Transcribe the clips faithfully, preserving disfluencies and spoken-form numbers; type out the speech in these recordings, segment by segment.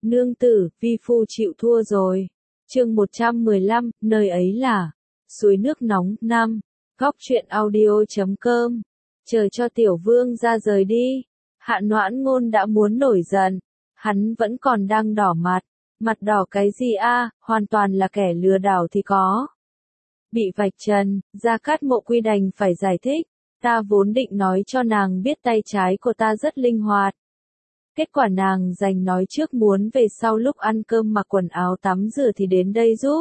Nương tử, vi phu chịu thua rồi. Chương một trăm mười lăm, nơi ấy là suối nước nóng. Năm. Góc truyện audio chấm com. Chờ cho tiểu vương ra rời đi. Hạ Noãn Ngôn đã muốn nổi giận. Hắn vẫn còn đang đỏ mặt. Mặt đỏ cái gì a, hoàn toàn là kẻ lừa đảo thì có. Bị vạch trần, Gia Cát Mộ Quy đành phải giải thích. Ta vốn định nói cho nàng biết tay trái của ta rất linh hoạt. Kết quả nàng giành nói trước muốn về sau lúc ăn cơm mặc quần áo tắm rửa thì đến đây giúp.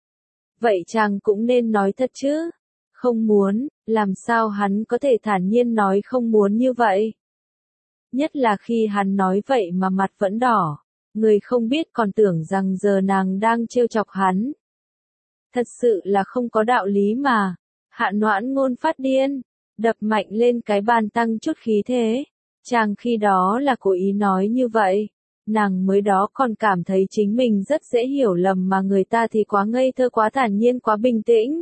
Vậy chàng cũng nên nói thật chứ. Không muốn, làm sao hắn có thể thản nhiên nói không muốn như vậy? Nhất là khi hắn nói vậy mà mặt vẫn đỏ. Người không biết còn tưởng rằng giờ nàng đang trêu chọc hắn. Thật sự là không có đạo lý mà. Hạ Noãn Ngôn phát điên, đập mạnh lên cái bàn tăng chút khí thế. Chàng khi đó là cố ý nói như vậy. Nàng mới đó còn cảm thấy chính mình rất dễ hiểu lầm mà người ta thì quá ngây thơ, quá thản nhiên, quá bình tĩnh.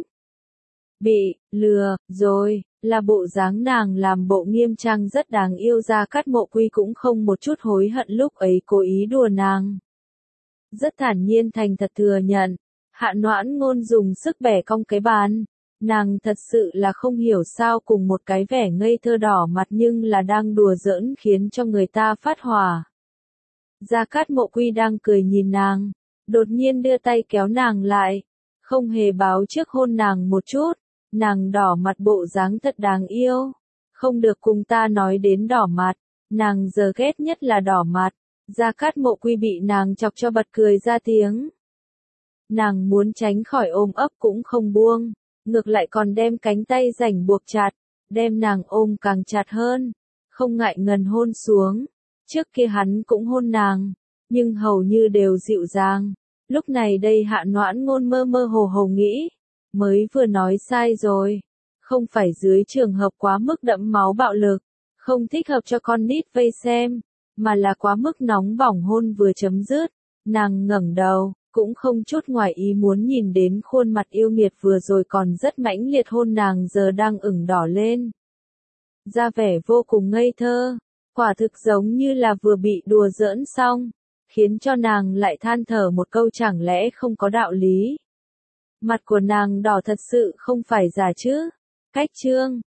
Bị lừa rồi, là bộ dáng nàng làm bộ nghiêm trang rất đáng yêu. Gia Cát Mộ Quy cũng không một chút hối hận lúc ấy cố ý đùa nàng. Rất thản nhiên thành thật thừa nhận. Hạ Noãn Ngôn dùng sức bẻ cong cái bàn. Nàng thật sự là không hiểu sao cùng một cái vẻ ngây thơ đỏ mặt nhưng là đang đùa giỡn khiến cho người ta phát hỏa. Gia Cát Mộ Quy đang cười nhìn nàng, đột nhiên đưa tay kéo nàng lại, không hề báo trước hôn nàng một chút. Nàng đỏ mặt bộ dáng thật đáng yêu. Không được cùng ta nói đến đỏ mặt, nàng giờ ghét nhất là đỏ mặt. Gia Cát Mộ Quy bị nàng chọc cho bật cười ra tiếng. Nàng muốn tránh khỏi ôm ấp cũng không buông, ngược lại còn đem cánh tay rảnh buộc chặt, đem nàng ôm càng chặt hơn, không ngại ngần hôn xuống. Trước kia hắn cũng hôn nàng, nhưng hầu như đều dịu dàng. Lúc này đây Hạ Noãn Ngôn mơ mơ hồ hồ nghĩ, mới vừa nói sai rồi, không phải dưới trường hợp quá mức đẫm máu bạo lực, không thích hợp cho con nít vây xem, mà là quá mức nóng bỏng hôn vừa chấm dứt. Nàng ngẩng đầu, cũng không chút ngoài ý muốn nhìn đến khuôn mặt yêu nghiệt vừa rồi còn rất mãnh liệt hôn nàng giờ đang ửng đỏ lên. Ra vẻ vô cùng ngây thơ, quả thực giống như là vừa bị đùa giỡn xong, khiến cho nàng lại than thở một câu chẳng lẽ không có đạo lý. Mặt của nàng đỏ thật sự không phải giả chứ. Cách chương